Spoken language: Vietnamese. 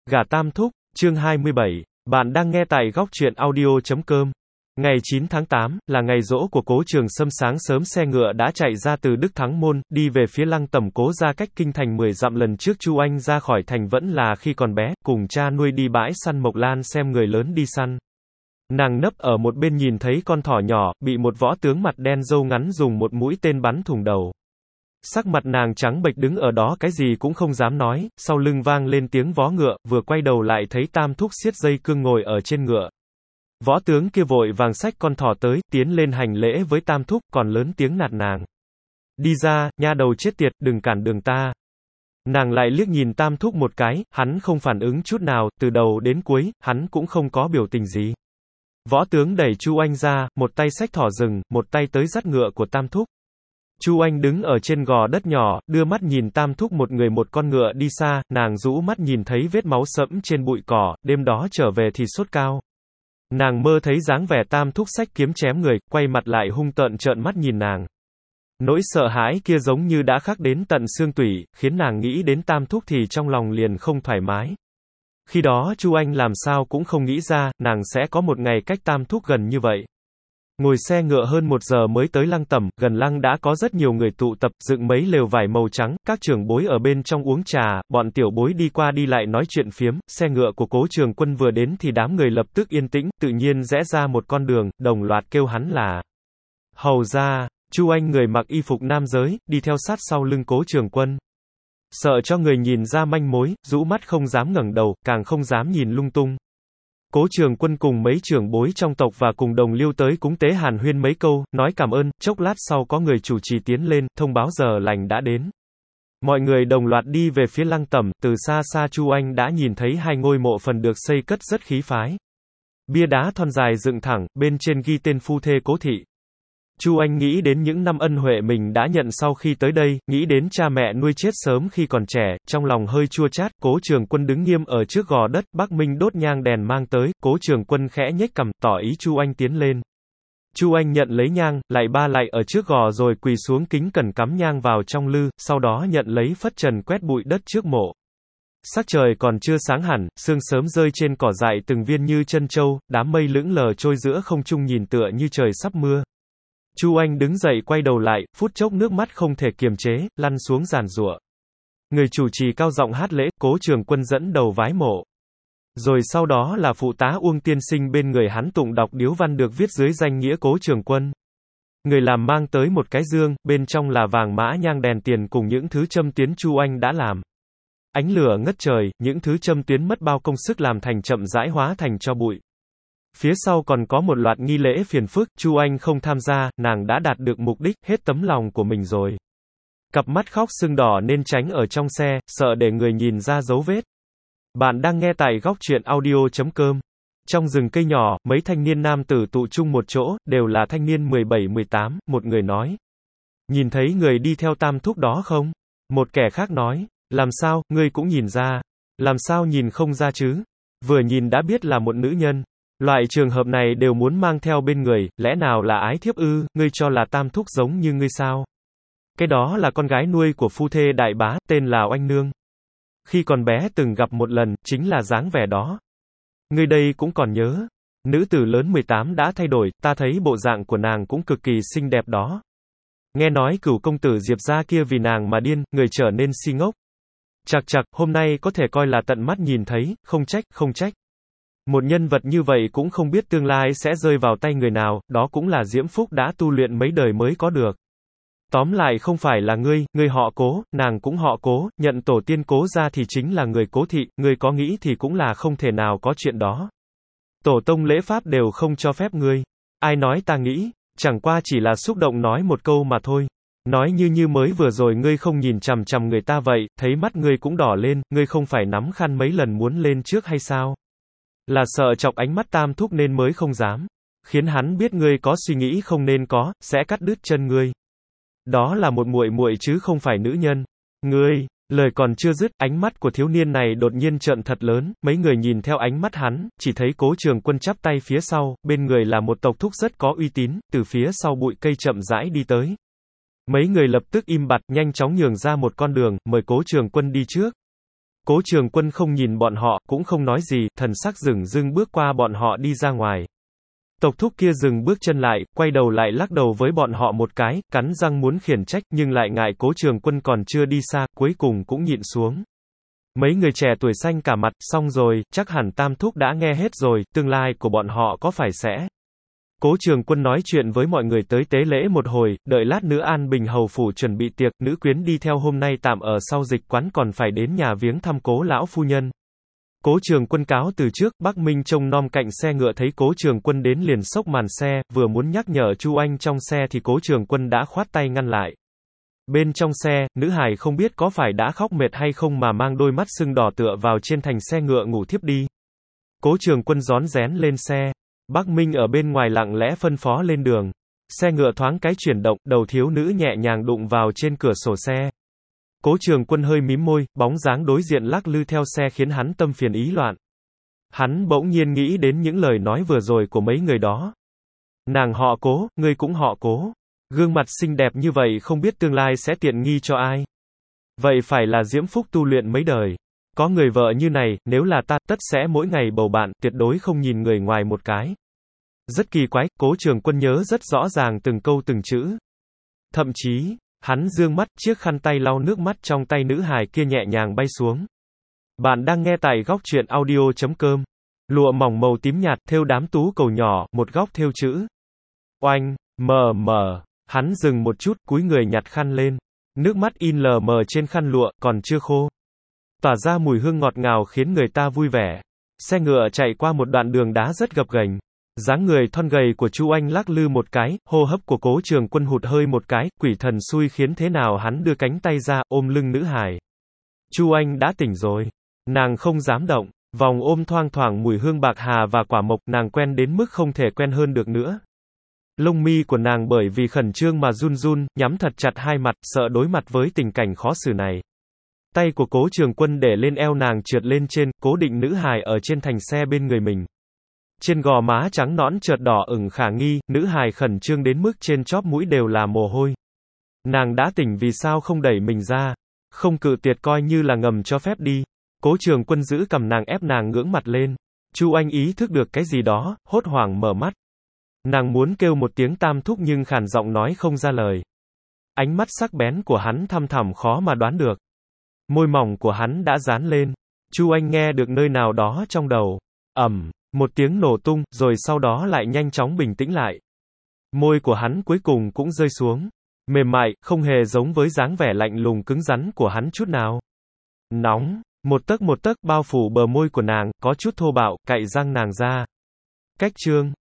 Gà Tam Thúc, chương 27. Bạn đang nghe tại góc truyện audio.com. Ngày 9 tháng 8, là ngày giỗ của Cố Trường Sâm. Sáng sớm xe ngựa đã chạy ra từ Đức Thắng Môn, đi về phía Lăng Tẩm. Cố ra cách kinh thành 10 dặm. Lần trước Chu Anh ra khỏi thành vẫn là khi còn bé, cùng cha nuôi đi bãi săn Mộc Lan xem người lớn đi săn. Nàng nấp ở một bên nhìn thấy con thỏ nhỏ, bị một võ tướng mặt đen râu ngắn dùng một mũi tên bắn thủng đầu. Sắc mặt nàng trắng bệch đứng ở đó cái gì cũng không dám nói, sau lưng vang lên tiếng vó ngựa, vừa quay đầu lại thấy Tam Thúc siết dây cương ngồi ở trên ngựa. Võ tướng kia vội vàng xách con thỏ tới, tiến lên hành lễ với Tam Thúc, còn lớn tiếng nạt nàng. Đi ra, nha đầu chết tiệt, đừng cản đường ta. Nàng lại liếc nhìn Tam Thúc một cái, hắn không phản ứng chút nào, từ đầu đến cuối, hắn cũng không có biểu tình gì. Võ tướng đẩy Chu Anh ra, một tay xách thỏ rừng, một tay tới dắt ngựa của Tam Thúc. Chu Anh đứng ở trên gò đất nhỏ, đưa mắt nhìn Tam Thúc một người một con ngựa đi xa, nàng rũ mắt nhìn thấy vết máu sẫm trên bụi cỏ, đêm đó trở về thì sốt cao. Nàng mơ thấy dáng vẻ Tam Thúc xách kiếm chém người, quay mặt lại hung tợn trợn mắt nhìn nàng. Nỗi sợ hãi kia giống như đã khắc đến tận xương tủy, khiến nàng nghĩ đến Tam Thúc thì trong lòng liền không thoải mái. Khi đó Chu Anh làm sao cũng không nghĩ ra, nàng sẽ có một ngày cách Tam Thúc gần như vậy. Ngồi xe ngựa hơn 1 giờ mới tới Lăng Tẩm, gần lăng đã có rất nhiều người tụ tập, dựng mấy lều vải màu trắng, các trưởng bối ở bên trong uống trà, bọn tiểu bối đi qua đi lại nói chuyện phiếm, xe ngựa của Cố Trường Quân vừa đến thì đám người lập tức yên tĩnh, tự nhiên rẽ ra một con đường, đồng loạt kêu hắn là hầu gia. Chu Anh người mặc y phục nam giới, đi theo sát sau lưng Cố Trường Quân. Sợ cho người nhìn ra manh mối, rũ mắt không dám ngẩng đầu, càng không dám nhìn lung tung. Cố Trường Quân cùng mấy trưởng bối trong tộc và cùng đồng liêu tới cúng tế hàn huyên mấy câu, nói cảm ơn, chốc lát sau có người chủ trì tiến lên, thông báo giờ lành đã đến. Mọi người đồng loạt đi về phía Lăng Tẩm, từ xa xa Chu Anh đã nhìn thấy 2 ngôi mộ phần được xây cất rất khí phái. Bia đá thon dài dựng thẳng, bên trên ghi tên phu thê Cố thị. Chu Anh nghĩ đến những năm ân huệ mình đã nhận sau khi tới đây, nghĩ đến cha mẹ nuôi chết sớm khi còn trẻ, trong lòng hơi chua chát. Cố Trường Quân đứng nghiêm ở trước gò đất, Bắc Minh đốt nhang đèn mang tới, Cố Trường Quân khẽ nhếch cằm, tỏ ý Chu Anh tiến lên. Chu Anh nhận lấy nhang, lại ba lại ở trước gò rồi quỳ xuống kính cẩn cắm nhang vào trong lư, sau đó nhận lấy phất trần quét bụi đất trước mộ. Sắc trời còn chưa sáng hẳn, sương sớm rơi trên cỏ dại từng viên như chân châu, đám mây lững lờ trôi giữa không trung nhìn tựa như trời sắp mưa. Chu Anh đứng dậy quay đầu lại, phút chốc nước mắt không thể kiềm chế, lăn xuống giàn giụa. Người chủ trì cao giọng hát lễ, Cố Trường Quân dẫn đầu vái mộ. Rồi sau đó là phụ tá Uông tiên sinh bên người hắn tụng đọc điếu văn được viết dưới danh nghĩa Cố Trường Quân. Người làm mang tới một cái dương, bên trong là vàng mã nhang đèn tiền cùng những thứ châm tuyến Chu Anh đã làm. Ánh lửa ngất trời, những thứ châm tuyến mất bao công sức làm thành chậm rãi hóa thành tro bụi. Phía sau còn có một loạt nghi lễ phiền phức, Chu Anh không tham gia, nàng đã đạt được mục đích, hết tấm lòng của mình rồi. Cặp mắt khóc sưng đỏ nên tránh ở trong xe, sợ để người nhìn ra dấu vết. Bạn đang nghe tại góc truyện audio.com. Trong rừng cây nhỏ, mấy thanh niên nam tử tụ chung một chỗ, đều là thanh niên 17-18, một người nói. Nhìn thấy người đi theo Tam Thúc đó không? Một kẻ khác nói, làm sao, ngươi cũng nhìn ra. Làm sao nhìn không ra chứ? Vừa nhìn đã biết là một nữ nhân. Loại trường hợp này đều muốn mang theo bên người, lẽ nào là ái thiếp ư, ngươi cho là Tam Thúc giống như ngươi sao? Cái đó là con gái nuôi của phu thê đại bá, tên là Oanh Nương. Khi còn bé từng gặp một lần, chính là dáng vẻ đó. Ngươi đây cũng còn nhớ. Nữ tử lớn 18 đã thay đổi, ta thấy bộ dạng của nàng cũng cực kỳ xinh đẹp đó. Nghe nói Cửu công tử Diệp gia kia vì nàng mà điên, người trở nên si ngốc. Chạc chạc, hôm nay có thể coi là tận mắt nhìn thấy, không trách. Một nhân vật như vậy cũng không biết tương lai sẽ rơi vào tay người nào, đó cũng là diễm phúc đã tu luyện mấy đời mới có được. Tóm lại không phải là ngươi họ Cố, nàng cũng họ Cố, nhận tổ tiên Cố ra thì chính là người Cố thị, ngươi có nghĩ thì cũng là không thể nào có chuyện đó. Tổ tông lễ pháp đều không cho phép ngươi. Ai nói ta nghĩ, chẳng qua chỉ là xúc động nói một câu mà thôi. Nói như mới vừa rồi ngươi không nhìn chằm chằm người ta vậy, thấy mắt ngươi cũng đỏ lên, ngươi không phải nắm khăn mấy lần muốn lên trước hay sao? Là sợ chọc ánh mắt Tam Thúc nên mới không dám. Khiến hắn biết ngươi có suy nghĩ không nên có, sẽ cắt đứt chân ngươi. Đó là một muội muội chứ không phải nữ nhân. Ngươi, lời còn chưa dứt, ánh mắt của thiếu niên này đột nhiên trợn thật lớn, mấy người nhìn theo ánh mắt hắn, chỉ thấy Cố Trường Quân chắp tay phía sau, bên người là một tộc thúc rất có uy tín, từ phía sau bụi cây chậm rãi đi tới. Mấy người lập tức im bặt, nhanh chóng nhường ra một con đường, mời Cố Trường Quân đi trước. Cố Trường Quân không nhìn bọn họ, cũng không nói gì, thần sắc dửng dưng bước qua bọn họ đi ra ngoài. Tộc thúc kia dừng bước chân lại, quay đầu lại lắc đầu với bọn họ một cái, cắn răng muốn khiển trách, nhưng lại ngại Cố Trường Quân còn chưa đi xa, cuối cùng cũng nhịn xuống. Mấy người trẻ tuổi xanh cả mặt, xong rồi, chắc hẳn Tam thúc đã nghe hết rồi, tương lai của bọn họ có phải sẽ. Cố Trường Quân nói chuyện với mọi người tới tế lễ một hồi, đợi lát nữa An Bình hầu phủ chuẩn bị tiệc, nữ quyến đi theo hôm nay tạm ở sau dịch quán còn phải đến nhà viếng thăm Cố lão phu nhân. Cố Trường Quân cáo từ trước, Bắc Minh trông nom cạnh xe ngựa thấy Cố Trường Quân đến liền xốc màn xe, vừa muốn nhắc nhở Chu Anh trong xe thì Cố Trường Quân đã khoát tay ngăn lại. Bên trong xe, nữ hài không biết có phải đã khóc mệt hay không mà mang đôi mắt sưng đỏ tựa vào trên thành xe ngựa ngủ thiếp đi. Cố Trường Quân rón rén lên xe. Bắc Minh ở bên ngoài lặng lẽ phân phó lên đường. Xe ngựa thoáng cái chuyển động, đầu thiếu nữ nhẹ nhàng đụng vào trên cửa sổ xe. Cố Trường Quân hơi mím môi, bóng dáng đối diện lắc lư theo xe khiến hắn tâm phiền ý loạn. Hắn bỗng nhiên nghĩ đến những lời nói vừa rồi của mấy người đó. Nàng họ Cố, ngươi cũng họ Cố. Gương mặt xinh đẹp như vậy không biết tương lai sẽ tiện nghi cho ai. Vậy phải là diễm phúc tu luyện mấy đời. Có người vợ như này, nếu là ta, tất sẽ mỗi ngày bầu bạn, tuyệt đối không nhìn người ngoài một cái. Rất kỳ quái, Cố Trường Quân nhớ rất rõ ràng từng câu từng chữ. Thậm chí, hắn dương mắt, chiếc khăn tay lau nước mắt trong tay nữ hài kia nhẹ nhàng bay xuống. Bạn đang nghe tại góc truyện audio.com. Lụa mỏng màu tím nhạt, thêu đám tú cầu nhỏ, một góc thêu chữ. Oanh, mờ mờ. Hắn dừng một chút, cúi người nhặt khăn lên. Nước mắt in lờ mờ trên khăn lụa, còn chưa khô. Tỏa ra mùi hương ngọt ngào khiến người ta vui vẻ. Xe ngựa chạy qua một đoạn đường đá rất gập ghềnh. Dáng người thon gầy của Chu Anh lắc lư một cái, hô hấp của Cố Trường Quân hụt hơi một cái, quỷ thần xui khiến thế nào hắn đưa cánh tay ra, ôm lưng nữ hài. Chu Anh đã tỉnh rồi. Nàng không dám động. Vòng ôm thoang thoảng mùi hương bạc hà và quả mộc, nàng quen đến mức không thể quen hơn được nữa. Lông mi của nàng bởi vì khẩn trương mà run run, nhắm thật chặt hai mặt, sợ đối mặt với tình cảnh khó xử này. Tay của Cố Trường Quân để lên eo nàng trượt lên trên, cố định nữ hài ở trên thành xe bên người mình. Trên gò má trắng nõn chợt đỏ ửng khả nghi, nữ hài khẩn trương đến mức trên chóp mũi đều là mồ hôi. Nàng đã tỉnh vì sao không đẩy mình ra, không cự tuyệt coi như là ngầm cho phép đi. Cố Trường Quân giữ cầm nàng ép nàng ngưỡng mặt lên. Chu Anh ý thức được cái gì đó, hốt hoảng mở mắt. Nàng muốn kêu một tiếng Tam thúc nhưng khàn giọng nói không ra lời. Ánh mắt sắc bén của hắn thăm thẳm khó mà đoán được. Môi mỏng của hắn đã dán lên. Chu Anh nghe được nơi nào đó trong đầu. Một tiếng nổ tung, rồi sau đó lại nhanh chóng bình tĩnh lại. Môi của hắn cuối cùng cũng rơi xuống. Mềm mại, không hề giống với dáng vẻ lạnh lùng cứng rắn của hắn chút nào. Nóng, một tấc bao phủ bờ môi của nàng, có chút thô bạo, cạy răng nàng ra. Cách chương